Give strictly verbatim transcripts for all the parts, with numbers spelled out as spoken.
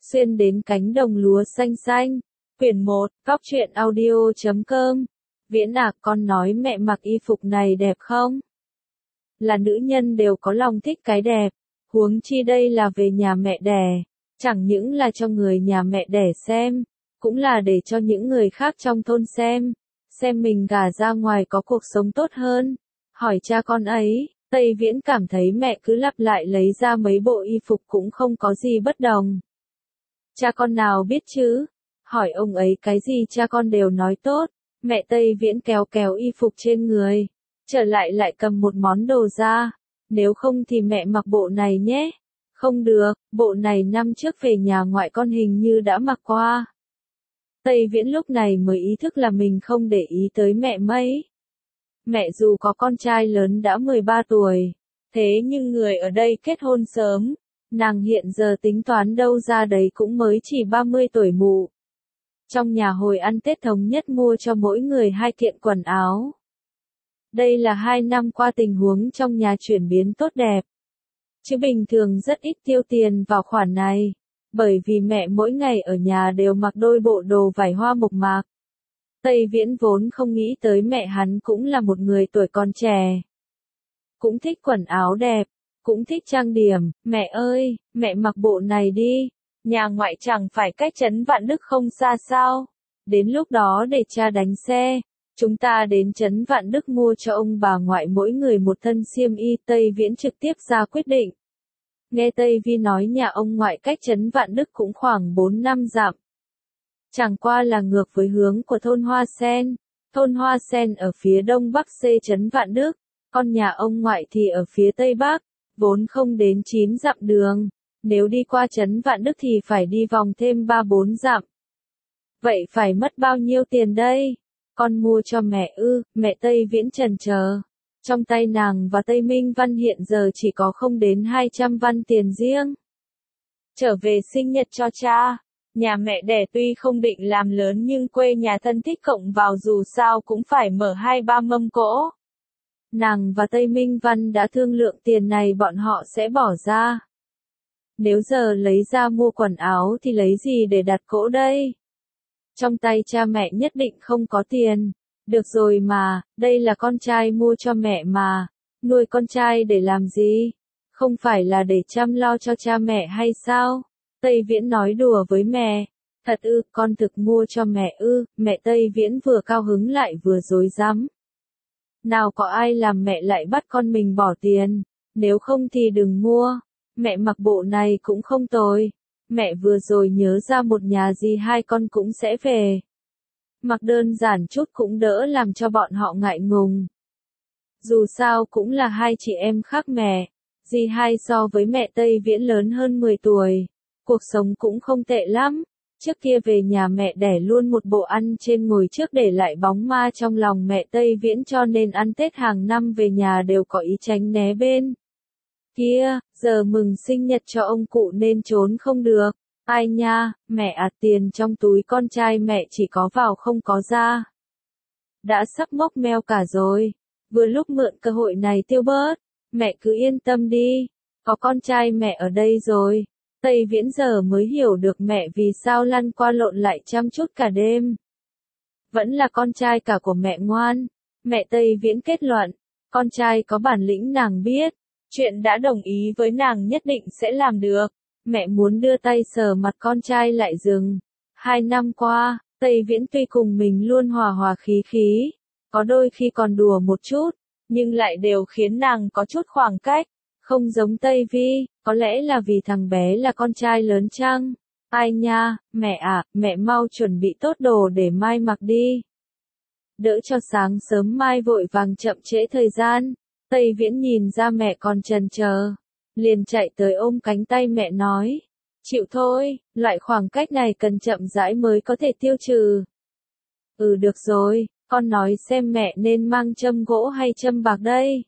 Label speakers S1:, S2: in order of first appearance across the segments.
S1: xuyên đến cánh đồng lúa xanh xanh. Quyển một, Góc truyện audio chấm com. Viễn à, con nói mẹ mặc y phục này đẹp không? Là nữ nhân đều có lòng thích cái đẹp, huống chi đây là về nhà mẹ đẻ, chẳng những là cho người nhà mẹ đẻ xem, cũng là để cho những người khác trong thôn xem, xem mình gả ra ngoài có cuộc sống tốt hơn. Hỏi cha con ấy, Tây Viễn cảm thấy mẹ cứ lặp lại lấy ra mấy bộ y phục cũng không có gì bất đồng. Cha con nào biết chứ? Hỏi ông ấy cái gì cha con đều nói tốt. Mẹ Tây Viễn kéo kéo y phục trên người, trở lại lại cầm một món đồ ra. Nếu không thì mẹ mặc bộ này nhé. Không được, bộ này năm trước về nhà ngoại con hình như đã mặc qua. Tây Viễn lúc này mới ý thức là mình không để ý tới mẹ mấy. Mẹ dù có con trai lớn đã mười ba tuổi, thế nhưng người ở đây kết hôn sớm, nàng hiện giờ tính toán đâu ra đấy cũng mới chỉ ba mươi tuổi mụ. Trong nhà hồi ăn Tết thống nhất mua cho mỗi người hai kiện quần áo. Đây là hai năm qua tình huống trong nhà chuyển biến tốt đẹp. Chứ bình thường rất ít tiêu tiền vào khoản này, bởi vì mẹ mỗi ngày ở nhà đều mặc đôi bộ đồ vải hoa mộc mạc. Tây Viễn vốn không nghĩ tới mẹ hắn cũng là một người tuổi còn trẻ. Cũng thích quần áo đẹp, cũng thích trang điểm. Mẹ ơi, mẹ mặc bộ này đi. Nhà ngoại chẳng phải cách trấn Vạn Đức không xa sao. Đến lúc đó để cha đánh xe, chúng ta đến trấn Vạn Đức mua cho ông bà ngoại mỗi người một thân xiêm y. Tây Viễn trực tiếp ra quyết định. Nghe Tây Vi nói nhà ông ngoại cách trấn Vạn Đức cũng khoảng bốn năm dặm. Chẳng qua là ngược với hướng của thôn Hoa Sen. Thôn Hoa Sen ở phía đông bắc xê trấn Vạn Đức, còn nhà ông ngoại thì ở phía tây bắc, vốn không đến chín dặm đường. Nếu đi qua trấn Vạn Đức thì phải đi vòng thêm ba bốn dặm. Vậy phải mất bao nhiêu tiền đây? Con mua cho mẹ ư? Mẹ Tây Viễn chần chờ. Trong tay nàng và Tây Minh Văn hiện giờ chỉ có không đến hai trăm văn tiền riêng. Trở về sinh nhật cho cha. Nhà mẹ đẻ tuy không định làm lớn nhưng quê nhà thân thích cộng vào dù sao cũng phải mở hai ba mâm cỗ. Nàng và Tây Minh Văn đã thương lượng tiền này bọn họ sẽ bỏ ra. Nếu giờ lấy ra mua quần áo thì lấy gì để đặt cỗ đây? Trong tay cha mẹ nhất định không có tiền. Được rồi mà, đây là con trai mua cho mẹ mà. Nuôi con trai để làm gì? Không phải là để chăm lo cho cha mẹ hay sao? Tây Viễn nói đùa với mẹ. Thật ư, con thực mua cho mẹ ư? Mẹ Tây Viễn vừa cao hứng lại vừa rối rắm. Nào có ai làm mẹ lại bắt con mình bỏ tiền. Nếu không thì đừng mua. Mẹ mặc bộ này cũng không tồi. Mẹ vừa rồi nhớ ra một nhà gì hai con cũng sẽ về. Mặc đơn giản chút cũng đỡ làm cho bọn họ ngại ngùng. Dù sao cũng là hai chị em khác mẹ. Dì hai so với mẹ Tây Viễn lớn hơn mười tuổi. Cuộc sống cũng không tệ lắm. Trước kia về nhà mẹ đẻ luôn một bộ ăn trên ngồi trước để lại bóng ma trong lòng mẹ Tây Viễn cho nên ăn Tết hàng năm về nhà đều có ý tránh né bên. Kia, giờ mừng sinh nhật cho ông cụ nên trốn không được. Ai nha, mẹ à, tiền trong túi con trai mẹ chỉ có vào không có ra. Đã sắp mốc meo cả rồi. Vừa lúc mượn cơ hội này tiêu bớt. Mẹ cứ yên tâm đi. Có con trai mẹ ở đây rồi. Tây Viễn giờ mới hiểu được mẹ vì sao lăn qua lộn lại chăm chút cả đêm. Vẫn là con trai cả của mẹ ngoan. Mẹ Tây Viễn kết luận. Con trai có bản lĩnh nàng biết. Chuyện đã đồng ý với nàng nhất định sẽ làm được. Mẹ muốn đưa tay sờ mặt con trai lại dừng. Hai năm qua, Tây Viễn tuy cùng mình luôn hòa hòa khí khí. Có đôi khi còn đùa một chút. Nhưng lại đều khiến nàng có chút khoảng cách. Không giống Tây Vi, có lẽ là vì thằng bé là con trai lớn chăng? Ai nha, mẹ à, mẹ mau chuẩn bị tốt đồ để mai mặc đi. Đỡ cho sáng sớm mai vội vàng chậm trễ thời gian. Tây Viễn nhìn ra mẹ còn chần chờ, liền chạy tới ôm cánh tay mẹ nói. Chịu thôi, loại khoảng cách này cần chậm rãi mới có thể tiêu trừ. Ừ được rồi, con nói xem mẹ nên mang châm gỗ hay châm bạc đây.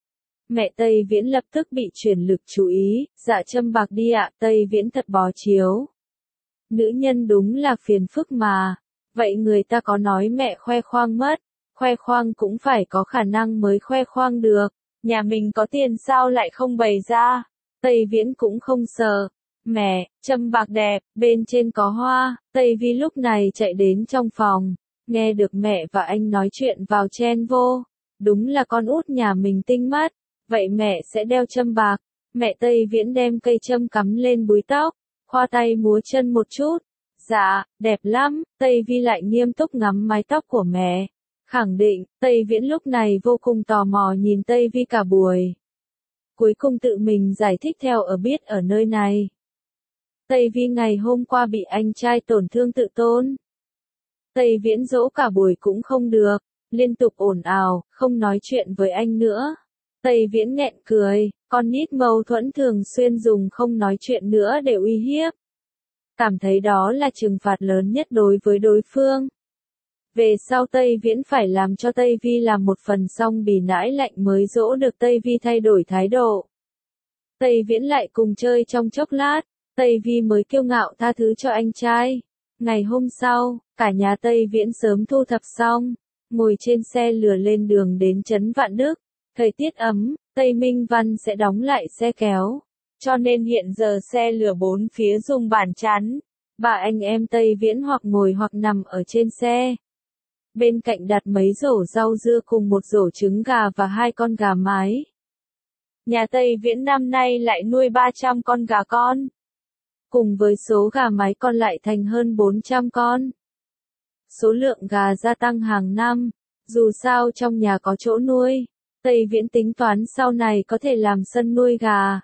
S1: Mẹ Tây Viễn lập tức bị chuyển lực chú ý, dạ châm bạc đi ạ. Tây Viễn thật bó chiếu. Nữ nhân đúng là phiền phức mà. Vậy người ta có nói mẹ khoe khoang mất. Khoe khoang cũng phải có khả năng mới khoe khoang được. Nhà mình có tiền sao lại không bày ra. Tây Viễn cũng không sợ. Mẹ, châm bạc đẹp, bên trên có hoa. Tây Vi lúc này chạy đến trong phòng, nghe được mẹ và anh nói chuyện vào chen vô. Đúng là con út nhà mình tinh mắt, vậy mẹ sẽ đeo châm bạc. Mẹ Tây Viễn đem cây châm cắm lên búi tóc, khoa tay múa chân một chút. Dạ, đẹp lắm. Tây Vi lại nghiêm túc ngắm mái tóc của mẹ, khẳng định. Tây Viễn lúc này vô cùng tò mò nhìn Tây Vi cả buổi. Cuối cùng tự mình giải thích theo ở biết ở nơi này. Tây Vi ngày hôm qua bị anh trai tổn thương tự tôn. Tây Viễn dỗ cả buổi cũng không được, liên tục ồn ào, không nói chuyện với anh nữa. Tây Viễn nghẹn cười, con nít mâu thuẫn thường xuyên dùng không nói chuyện nữa để uy hiếp. Cảm thấy đó là trừng phạt lớn nhất đối với đối phương. Về sau Tây Viễn phải làm cho Tây Vi làm một phần xong bì nãi lạnh mới dỗ được Tây Vi thay đổi thái độ. Tây Viễn lại cùng chơi trong chốc lát, Tây Vi mới kiêu ngạo tha thứ cho anh trai. Ngày hôm sau, cả nhà Tây Viễn sớm thu thập xong, ngồi trên xe lừa lên đường đến trấn Vạn Đức. Thời tiết ấm, Tây Minh Văn sẽ đóng lại xe kéo, cho nên hiện giờ xe lừa bốn phía dùng bàn chắn. Bà anh em Tây Viễn hoặc ngồi hoặc nằm ở trên xe. Bên cạnh đặt mấy rổ rau dưa cùng một rổ trứng gà và hai con gà mái. Nhà Tây Viễn năm nay lại nuôi ba trăm con gà con. Cùng với số gà mái còn lại thành hơn bốn trăm con. Số lượng gà gia tăng hàng năm, dù sao trong nhà có chỗ nuôi. Tây Viễn tính toán sau này có thể làm sân nuôi gà.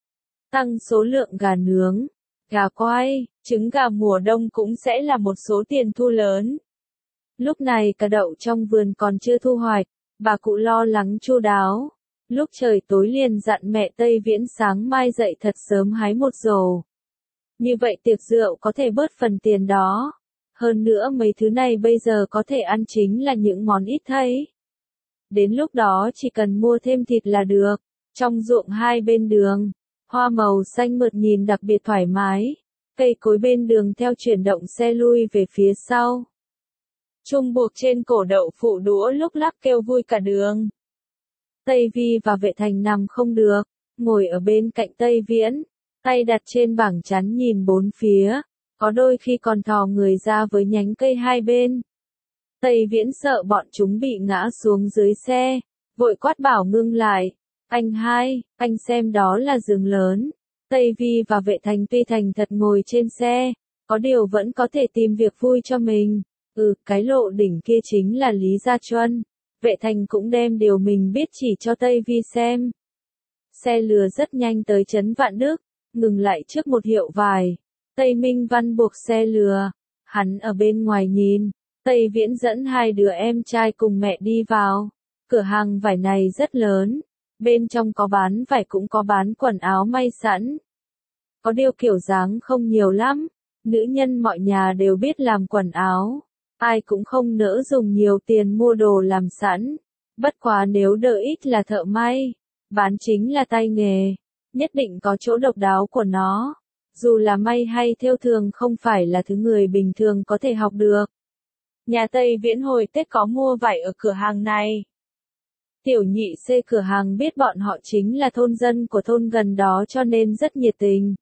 S1: Tăng số lượng gà nướng, gà quay, trứng gà mùa đông cũng sẽ là một số tiền thu lớn. Lúc này cả đậu trong vườn còn chưa thu hoạch, bà cụ lo lắng chu đáo. Lúc trời tối liền dặn mẹ Tây Viễn sáng mai dậy thật sớm hái một rổ. Như vậy tiệc rượu có thể bớt phần tiền đó. Hơn nữa mấy thứ này bây giờ có thể ăn chính là những món ít thấy. Đến lúc đó chỉ cần mua thêm thịt là được. Trong ruộng hai bên đường, hoa màu xanh mượt nhìn đặc biệt thoải mái. Cây cối bên đường theo chuyển động xe lui về phía sau. Trung buộc trên cổ đậu phụ đũa lúc lắc kêu vui cả đường. Tây Vi và Vệ Thành nằm không được, ngồi ở bên cạnh Tây Viễn, tay đặt trên bảng chắn nhìn bốn phía, có đôi khi còn thò người ra với nhánh cây hai bên. Tây Viễn sợ bọn chúng bị ngã xuống dưới xe, vội quát bảo ngưng lại. Anh hai, anh xem đó là giường lớn. Tây Vi và Vệ Thành tuy thành thật ngồi trên xe, có điều vẫn có thể tìm việc vui cho mình. Ừ, cái lộ đỉnh kia chính là Lý Gia Chuân. Vệ Thành cũng đem điều mình biết chỉ cho Tây Vi xem. Xe lừa rất nhanh tới trấn Vạn Đức, ngừng lại trước một hiệu vải. Tây Minh Văn buộc xe lừa, hắn ở bên ngoài nhìn. Tây Viễn dẫn hai đứa em trai cùng mẹ đi vào. Cửa hàng vải này rất lớn, bên trong có bán vải cũng có bán quần áo may sẵn. Có điều kiểu dáng không nhiều lắm, nữ nhân mọi nhà đều biết làm quần áo. Ai cũng không nỡ dùng nhiều tiền mua đồ làm sẵn. Bất quá nếu đỡ ít là thợ may, bán chính là tay nghề, nhất định có chỗ độc đáo của nó. Dù là may hay thêu thường không phải là thứ người bình thường có thể học được. Nhà Tây Viễn hồi Tết có mua vải ở cửa hàng này. Tiểu nhị xê cửa hàng biết bọn họ chính là thôn dân của thôn gần đó cho nên rất nhiệt tình.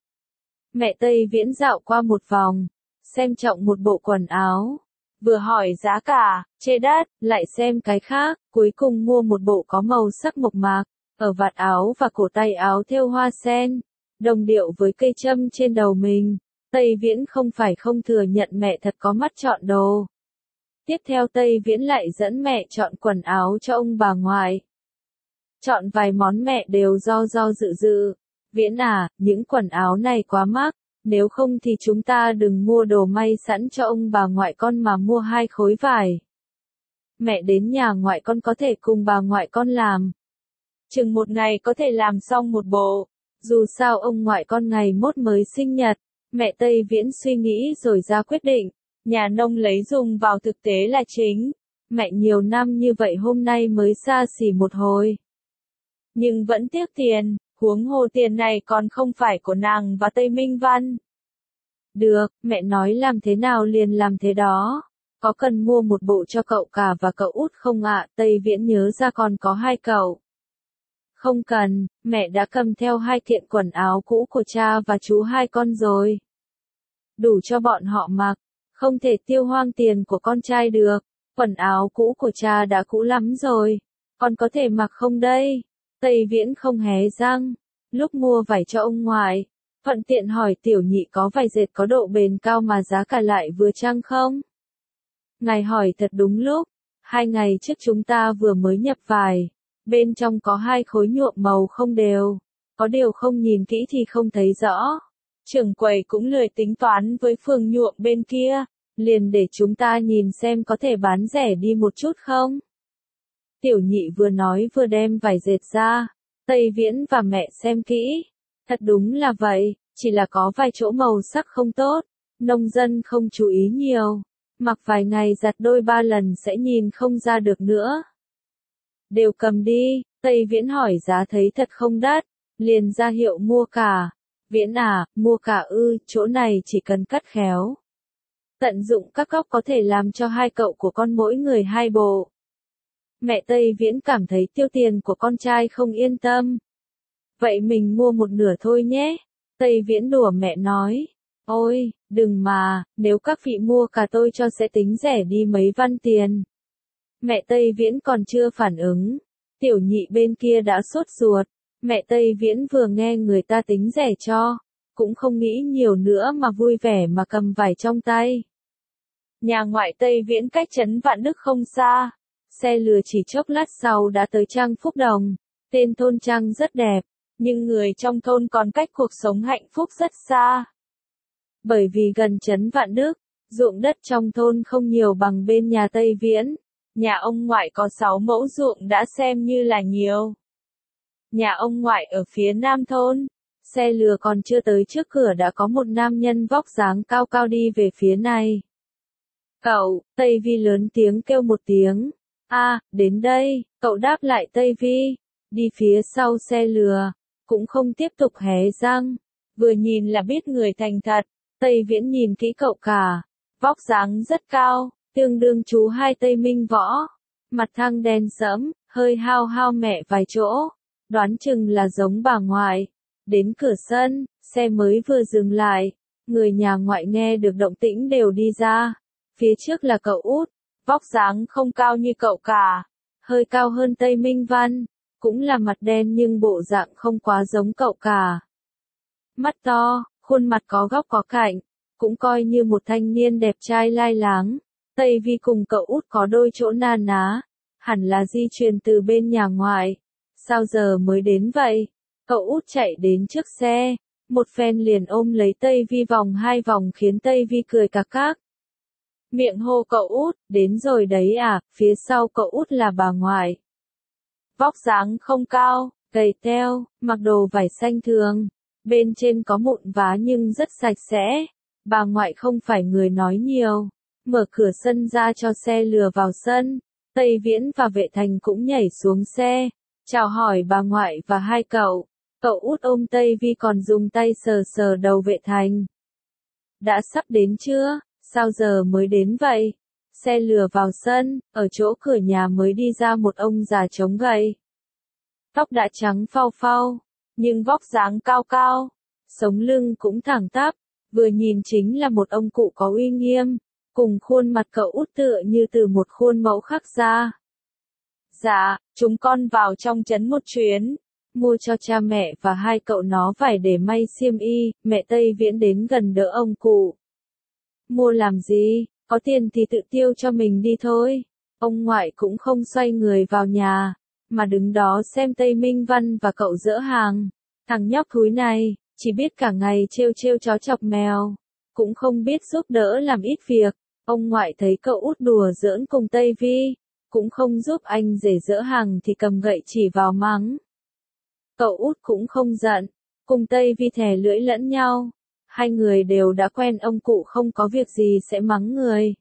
S1: Mẹ Tây Viễn dạo qua một vòng, xem trọng một bộ quần áo. Vừa hỏi giá cả, chê đắt, lại xem cái khác, cuối cùng mua một bộ có màu sắc mộc mạc, ở vạt áo và cổ tay áo thêu hoa sen, đồng điệu với cây châm trên đầu mình. Tây Viễn không phải không thừa nhận mẹ thật có mắt chọn đồ. Tiếp theo Tây Viễn lại dẫn mẹ chọn quần áo cho ông bà ngoại. Chọn vài món mẹ đều do do dự dự. Viễn à, những quần áo này quá mắc. Nếu không thì chúng ta đừng mua đồ may sẵn cho ông bà ngoại con mà mua hai khối vải. Mẹ đến nhà ngoại con có thể cùng bà ngoại con làm. Chừng một ngày có thể làm xong một bộ. Dù sao ông ngoại con ngày mốt mới sinh nhật. Mẹ Tây Viễn suy nghĩ rồi ra quyết định. Nhà nông lấy dùng vào thực tế là chính. Mẹ nhiều năm như vậy hôm nay mới xa xỉ một hồi. Nhưng vẫn tiếc tiền. Huống hồ tiền này còn không phải của nàng và Tây Minh Văn. Được, mẹ nói làm thế nào liền làm thế đó. Có cần mua một bộ cho cậu cả và cậu út không ạ? Tây Viễn nhớ ra còn có hai cậu. Không cần, mẹ đã cầm theo hai kiện quần áo cũ của cha và chú hai con rồi. Đủ cho bọn họ mặc, không thể tiêu hoang tiền của con trai được. Quần áo cũ của cha đã cũ lắm rồi, con có thể mặc không đây? Tây Viễn không hé răng. Lúc mua vải cho ông ngoại, thuận tiện hỏi tiểu nhị có vải dệt có độ bền cao mà giá cả lại vừa chăng không? Ngài hỏi thật đúng lúc, hai ngày trước chúng ta vừa mới nhập vải, bên trong có hai khối nhuộm màu không đều, có điều không nhìn kỹ thì không thấy rõ. Trưởng quầy cũng lười tính toán với phường nhuộm bên kia, liền để chúng ta nhìn xem có thể bán rẻ đi một chút không? Tiểu nhị vừa nói vừa đem vải dệt ra, Tây Viễn và mẹ xem kỹ. Thật đúng là vậy, chỉ là có vài chỗ màu sắc không tốt, nông dân không chú ý nhiều, mặc vài ngày giặt đôi ba lần sẽ nhìn không ra được nữa. Đều cầm đi, Tây Viễn hỏi giá thấy thật không đắt, liền ra hiệu mua cả. Viễn à, mua cả ư, chỗ này chỉ cần cắt khéo. Tận dụng các góc có thể làm cho hai cậu của con mỗi người hai bộ. Mẹ Tây Viễn cảm thấy tiêu tiền của con trai không yên tâm. Vậy mình mua một nửa thôi nhé. Tây Viễn đùa mẹ nói. Ôi, đừng mà, nếu các vị mua cả tôi cho sẽ tính rẻ đi mấy văn tiền. Mẹ Tây Viễn còn chưa phản ứng. Tiểu nhị bên kia đã sốt ruột. Mẹ Tây Viễn vừa nghe người ta tính rẻ cho, cũng không nghĩ nhiều nữa mà vui vẻ mà cầm vải trong tay. Nhà ngoại Tây Viễn cách trấn Vạn Đức không xa. Xe lừa chỉ chốc lát sau đã tới Trang Phúc Đồng. Tên thôn Trang rất đẹp, nhưng người trong thôn còn cách cuộc sống hạnh phúc rất xa. Bởi vì gần trấn Vạn Đức, ruộng đất trong thôn không nhiều bằng bên nhà Tây Viễn. Nhà ông ngoại có sáu mẫu ruộng đã xem như là nhiều. Nhà ông ngoại ở phía nam thôn, xe lừa còn chưa tới trước cửa đã có một nam nhân vóc dáng cao cao đi về phía này. Cậu, Tây Vi lớn tiếng kêu một tiếng. A, à, đến đây, cậu đáp lại Tây Vi, đi phía sau xe lừa, cũng không tiếp tục hé răng, vừa nhìn là biết người thành thật. Tây Viễn nhìn kỹ cậu cả, vóc dáng rất cao, tương đương chú hai Tây Minh Võ, mặt thăng đen sẫm, hơi hao hao mẹ vài chỗ, đoán chừng là giống bà ngoại. Đến cửa sân, xe mới vừa dừng lại, người nhà ngoại nghe được động tĩnh đều đi ra, phía trước là cậu út, vóc dáng không cao như cậu cả, hơi cao hơn Tây Minh Văn, cũng là mặt đen nhưng bộ dạng không quá giống cậu cả. Mắt to, khuôn mặt có góc có cạnh, cũng coi như một thanh niên đẹp trai lai láng. Tây Vi cùng cậu út có đôi chỗ na ná, hẳn là di truyền từ bên nhà ngoại. Sao giờ mới đến vậy? Cậu út chạy đến trước xe, một phen liền ôm lấy Tây Vi vòng hai vòng khiến Tây Vi cười cạc cạc. Miệng hô cậu út, đến rồi đấy à, phía sau cậu út là bà ngoại. Vóc dáng không cao, gầy teo, mặc đồ vải xanh thường, bên trên có mụn vá nhưng rất sạch sẽ. Bà ngoại không phải người nói nhiều, mở cửa sân ra cho xe lừa vào sân. Tây Viễn và Vệ Thành cũng nhảy xuống xe, chào hỏi bà ngoại và hai cậu. Cậu út ôm Tây Vi còn dùng tay sờ sờ đầu Vệ Thành. Đã sắp đến chưa? Sao giờ mới đến vậy? Xe lừa vào sân, ở chỗ cửa nhà mới đi ra một ông già chống gậy. Tóc đã trắng phau phau, nhưng vóc dáng cao cao, sống lưng cũng thẳng tắp, vừa nhìn chính là một ông cụ có uy nghiêm, cùng khuôn mặt cậu út tựa như từ một khuôn mẫu khắc ra. Dạ, chúng con vào trong trấn một chuyến, mua cho cha mẹ và hai cậu nó vải để may xiêm y. Mẹ Tây Viễn đến gần đỡ ông cụ. Mua làm gì, có tiền thì tự tiêu cho mình đi thôi. Ông ngoại cũng không xoay người vào nhà, mà đứng đó xem Tây Minh Văn và cậu dỡ hàng. Thằng nhóc thúi này, chỉ biết cả ngày trêu trêu chó chọc mèo, cũng không biết giúp đỡ làm ít việc. Ông ngoại thấy cậu út đùa giỡn cùng Tây Vi, cũng không giúp anh rể dỡ hàng thì cầm gậy chỉ vào mắng. Cậu út cũng không giận, cùng Tây Vi thè lưỡi lẫn nhau. Hai người đều đã quen ông cụ không có việc gì sẽ mắng người.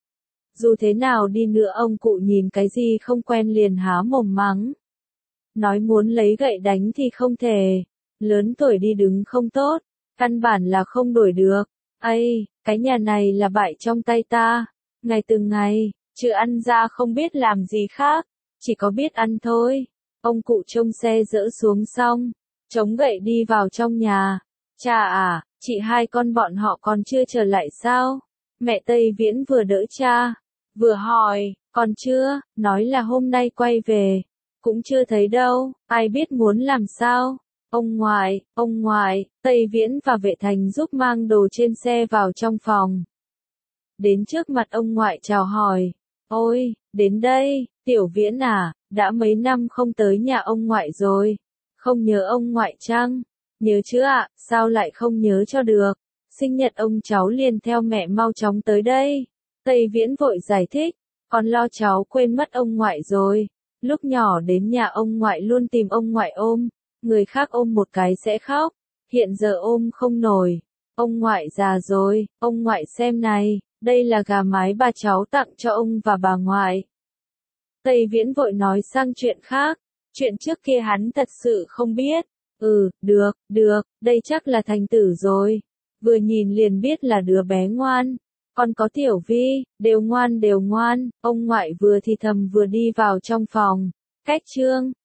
S1: Dù thế nào đi nữa ông cụ nhìn cái gì không quen liền há mồm mắng. Nói muốn lấy gậy đánh thì không thể, lớn tuổi đi đứng không tốt, căn bản là không đổi được. Ây, cái nhà này là bại trong tay ta, ngày từng ngày, chứ ăn ra không biết làm gì khác, chỉ có biết ăn thôi. Ông cụ trông xe dỡ xuống xong, chống gậy đi vào trong nhà. Cha à, chị hai con bọn họ còn chưa trở lại sao? Mẹ Tây Viễn vừa đỡ cha, vừa hỏi, còn chưa, nói là hôm nay quay về. Cũng chưa thấy đâu, ai biết muốn làm sao. Ông ngoại, ông ngoại, Tây Viễn và Vệ Thành giúp mang đồ trên xe vào trong phòng. Đến trước mặt ông ngoại chào hỏi. Ôi, đến đây, Tiểu Viễn à, đã mấy năm không tới nhà ông ngoại rồi. Không nhớ ông ngoại chăng? Nhớ chứ ạ, sao lại không nhớ cho được? Sinh nhật ông cháu liền theo mẹ mau chóng tới đây. Tây Viễn vội giải thích, con lo cháu quên mất ông ngoại rồi. Lúc nhỏ đến nhà ông ngoại luôn tìm ông ngoại ôm, người khác ôm một cái sẽ khóc, hiện giờ ôm không nổi. Ông ngoại già rồi, ông ngoại xem này, đây là gà mái bà cháu tặng cho ông và bà ngoại. Tây Viễn vội nói sang chuyện khác, chuyện trước kia hắn thật sự không biết. Ừ, được, được, đây chắc là Thành Tử rồi. Vừa nhìn liền biết là đứa bé ngoan. Còn có Tiểu Vi, đều ngoan đều ngoan. Ông ngoại vừa thì thầm vừa đi vào trong phòng. Cách Trương,